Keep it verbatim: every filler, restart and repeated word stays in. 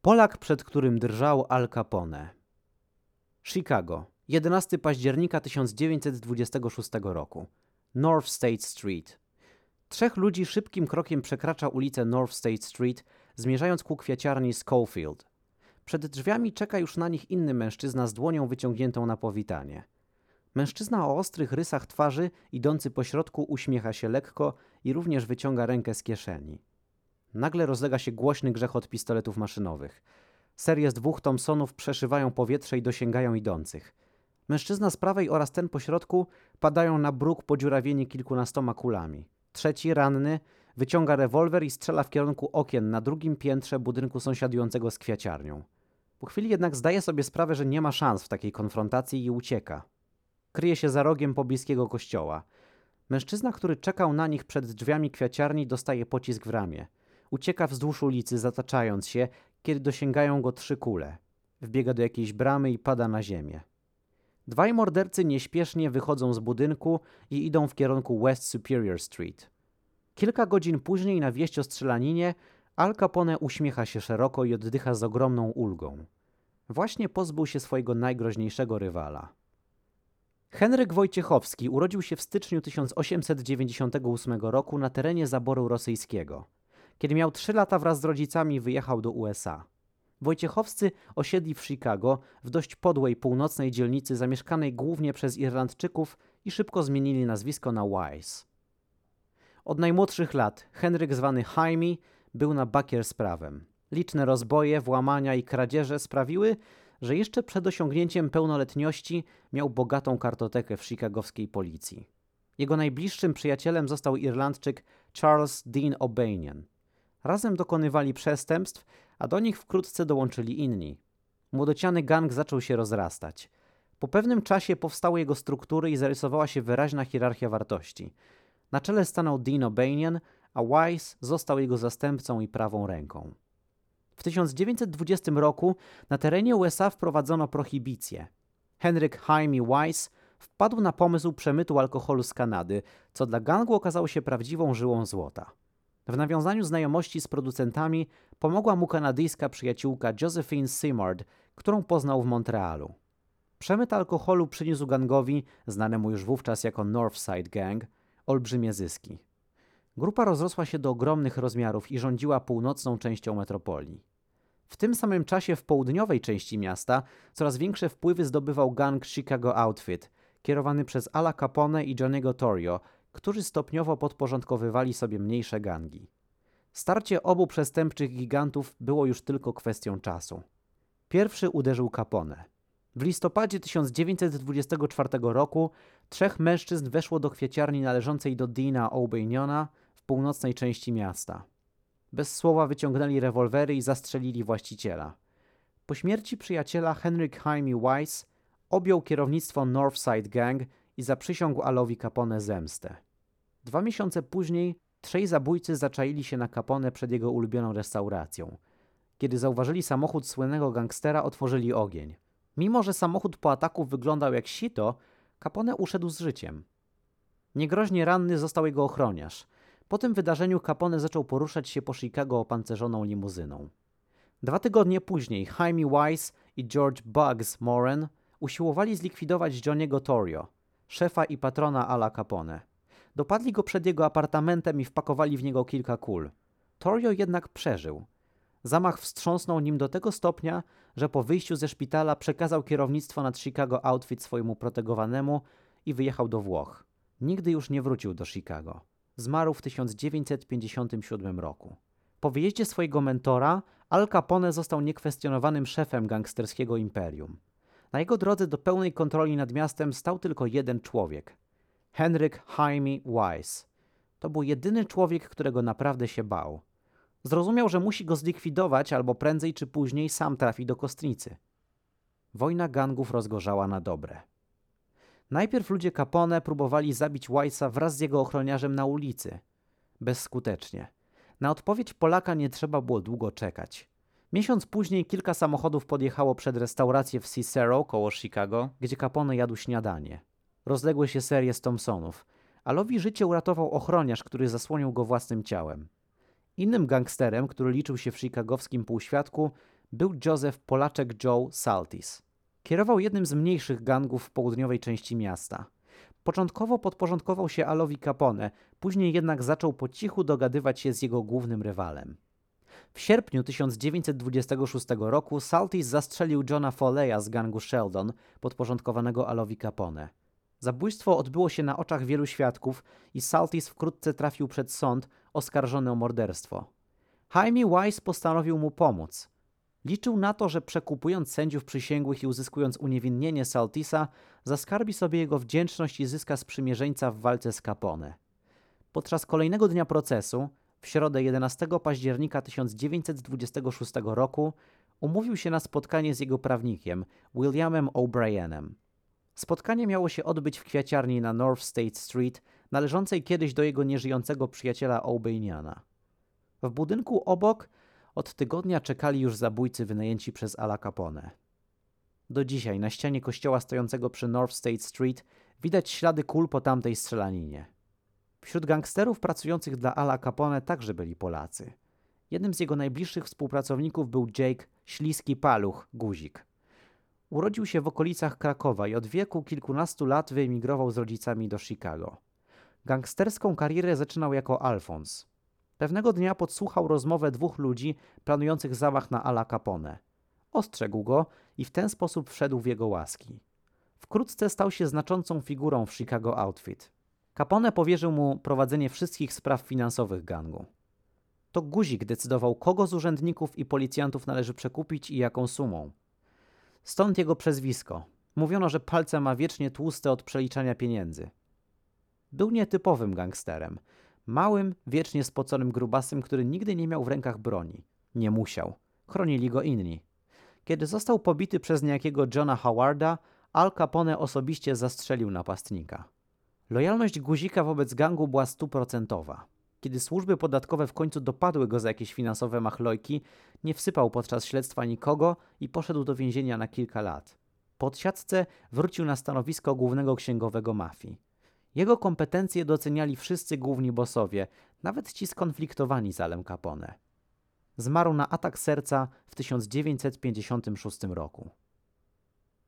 Polak, przed którym drżał Al Capone. Chicago, jedenastego października tysiąc dziewięćset dwudziestego szóstego roku. North State Street. Trzech ludzi szybkim krokiem przekracza ulicę North State Street, zmierzając ku kwiaciarni Schofield. Przed drzwiami czeka już na nich inny mężczyzna z dłonią wyciągniętą na powitanie. Mężczyzna o ostrych rysach twarzy, idący po środku, uśmiecha się lekko i również wyciąga rękę z kieszeni. Nagle rozlega się głośny grzechot pistoletów maszynowych. Serie z dwóch Thompsonów przeszywają powietrze i dosięgają idących. Mężczyzna z prawej oraz ten po środku padają na bruk podziurawieni kilkunastoma kulami. Trzeci, ranny, wyciąga rewolwer i strzela w kierunku okien na drugim piętrze budynku sąsiadującego z kwiaciarnią. Po chwili jednak zdaje sobie sprawę, że nie ma szans w takiej konfrontacji i ucieka. Kryje się za rogiem pobliskiego kościoła. Mężczyzna, który czekał na nich przed drzwiami kwiaciarni, dostaje pocisk w ramię. Ucieka wzdłuż ulicy, zataczając się, kiedy dosięgają go trzy kule. Wbiega do jakiejś bramy i pada na ziemię. Dwaj mordercy nieśpiesznie wychodzą z budynku i idą w kierunku West Superior Street. Kilka godzin później na wieść o strzelaninie Al Capone uśmiecha się szeroko i oddycha z ogromną ulgą. Właśnie pozbył się swojego najgroźniejszego rywala. Henryk Wojciechowski urodził się w styczniu tysiąc osiemset dziewięćdziesiątego ósmego roku na terenie zaboru rosyjskiego. Kiedy miał trzy lata, wraz z rodzicami wyjechał do U S A. Wojciechowscy osiedli w Chicago, w dość podłej północnej dzielnicy zamieszkanej głównie przez Irlandczyków, i szybko zmienili nazwisko na Wise. Od najmłodszych lat Henryk, zwany Jaime, był na bakier z prawem. Liczne rozboje, włamania i kradzieże sprawiły, że jeszcze przed osiągnięciem pełnoletności miał bogatą kartotekę w chicagowskiej policji. Jego najbliższym przyjacielem został Irlandczyk Charles Dean O'Banion. Razem dokonywali przestępstw, a do nich wkrótce dołączyli inni. Młodociany gang zaczął się rozrastać. Po pewnym czasie powstały jego struktury i zarysowała się wyraźna hierarchia wartości. Na czele stanął Dean O'Banion, a Wise został jego zastępcą i prawą ręką. W tysiąc dziewięćset dwudziestym roku na terenie U S A wprowadzono prohibicję. Henryk Jaime Wise wpadł na pomysł przemytu alkoholu z Kanady, co dla gangu okazało się prawdziwą żyłą złota. W nawiązaniu znajomości z producentami pomogła mu kanadyjska przyjaciółka Josephine Simard, którą poznał w Montrealu. Przemyt alkoholu przyniósł gangowi, znanemu już wówczas jako Northside Gang, olbrzymie zyski. Grupa rozrosła się do ogromnych rozmiarów i rządziła północną częścią metropolii. W tym samym czasie w południowej części miasta coraz większe wpływy zdobywał gang Chicago Outfit, kierowany przez Ala Capone i Johnny'ego Torrio, którzy stopniowo podporządkowywali sobie mniejsze gangi. Starcie obu przestępczych gigantów było już tylko kwestią czasu. Pierwszy uderzył Capone. W listopadzie tysiąc dziewięćset dwudziestego czwartego roku trzech mężczyzn weszło do kwieciarni należącej do Deana O'Baniona w północnej części miasta. Bez słowa wyciągnęli rewolwery i zastrzelili właściciela. Po śmierci przyjaciela Henryk Jaime Wise objął kierownictwo Northside Gang i zaprzysiągł Alowi Capone zemstę. Dwa miesiące później trzej zabójcy zaczaili się na Capone przed jego ulubioną restauracją. Kiedy zauważyli samochód słynnego gangstera, otworzyli ogień. Mimo że samochód po ataku wyglądał jak sito, Capone uszedł z życiem. Niegroźnie ranny został jego ochroniarz. Po tym wydarzeniu Capone zaczął poruszać się po Chicago opancerzoną limuzyną. Dwa tygodnie później Jaime Wise i George Bugs Moran usiłowali zlikwidować Johnny'ego Torrio, szefa i patrona Ala Capone. Dopadli go przed jego apartamentem i wpakowali w niego kilka kul. Torrio jednak przeżył. Zamach wstrząsnął nim do tego stopnia, że po wyjściu ze szpitala przekazał kierownictwo nad Chicago Outfit swojemu protegowanemu i wyjechał do Włoch. Nigdy już nie wrócił do Chicago. Zmarł w tysiąc dziewięćset pięćdziesiątym siódmym roku. Po wyjeździe swojego mentora Al Capone został niekwestionowanym szefem gangsterskiego imperium. Na jego drodze do pełnej kontroli nad miastem stał tylko jeden człowiek. Henryk Jaime Wise. To był jedyny człowiek, którego naprawdę się bał. Zrozumiał, że musi go zlikwidować, albo prędzej czy później sam trafi do kostnicy. Wojna gangów rozgorzała na dobre. Najpierw ludzie Capone próbowali zabić Wise'a wraz z jego ochroniarzem na ulicy. Bezskutecznie. Na odpowiedź Polaka nie trzeba było długo czekać. Miesiąc później kilka samochodów podjechało przed restaurację w Cicero koło Chicago, gdzie Capone jadł śniadanie. Rozległy się serie z Thompsonów. Alowi życie uratował ochroniarz, który zasłonił go własnym ciałem. Innym gangsterem, który liczył się w chicagowskim półświadku, był Joseph Polaczek Joe Saltis. Kierował jednym z mniejszych gangów w południowej części miasta. Początkowo podporządkował się Alowi Capone, później jednak zaczął po cichu dogadywać się z jego głównym rywalem. W sierpniu tysiąc dziewięćset dwudziestego szóstego roku Saltis zastrzelił Johna Folleya z gangu Sheldon, podporządkowanego Alowi Capone. Zabójstwo odbyło się na oczach wielu świadków i Saltis wkrótce trafił przed sąd, oskarżony o morderstwo. Jaime Wise postanowił mu pomóc. Liczył na to, że przekupując sędziów przysięgłych i uzyskując uniewinnienie Saltisa, zaskarbi sobie jego wdzięczność i zyska sprzymierzeńca w walce z Capone. Podczas kolejnego dnia procesu, w środę jedenastego października tysiąc dziewięćset dwudziestego szóstego roku, umówił się na spotkanie z jego prawnikiem, Williamem O'Brienem. Spotkanie miało się odbyć w kwiaciarni na North State Street, należącej kiedyś do jego nieżyjącego przyjaciela O'Baniana. W budynku obok od tygodnia czekali już zabójcy wynajęci przez Ala Capone. Do dzisiaj na ścianie kościoła stojącego przy North State Street widać ślady kul po tamtej strzelaninie. Wśród gangsterów pracujących dla Ala Capone także byli Polacy. Jednym z jego najbliższych współpracowników był Jake Śliski Paluch Guzik. Urodził się w okolicach Krakowa i od wieku kilkunastu lat wyemigrował z rodzicami do Chicago. Gangsterską karierę zaczynał jako Alfons. Pewnego dnia podsłuchał rozmowę dwóch ludzi planujących zamach na Ala Capone. Ostrzegł go i w ten sposób wszedł w jego łaski. Wkrótce stał się znaczącą figurą w Chicago Outfit. Capone powierzył mu prowadzenie wszystkich spraw finansowych gangu. To Guzik decydował, kogo z urzędników i policjantów należy przekupić i jaką sumą. Stąd jego przezwisko. Mówiono, że palce ma wiecznie tłuste od przeliczania pieniędzy. Był nietypowym gangsterem. Małym, wiecznie spoconym grubasem, który nigdy nie miał w rękach broni. Nie musiał. Chronili go inni. Kiedy został pobity przez niejakiego Johna Howarda, Al Capone osobiście zastrzelił napastnika. Lojalność Guzika wobec gangu była stuprocentowa. Kiedy służby podatkowe w końcu dopadły go za jakieś finansowe machlojki, nie wsypał podczas śledztwa nikogo i poszedł do więzienia na kilka lat. Po odsiadce wrócił na stanowisko głównego księgowego mafii. Jego kompetencje doceniali wszyscy główni bossowie, nawet ci skonfliktowani z Alem Capone. Zmarł na atak serca w tysiąc dziewięćset pięćdziesiątym szóstym roku.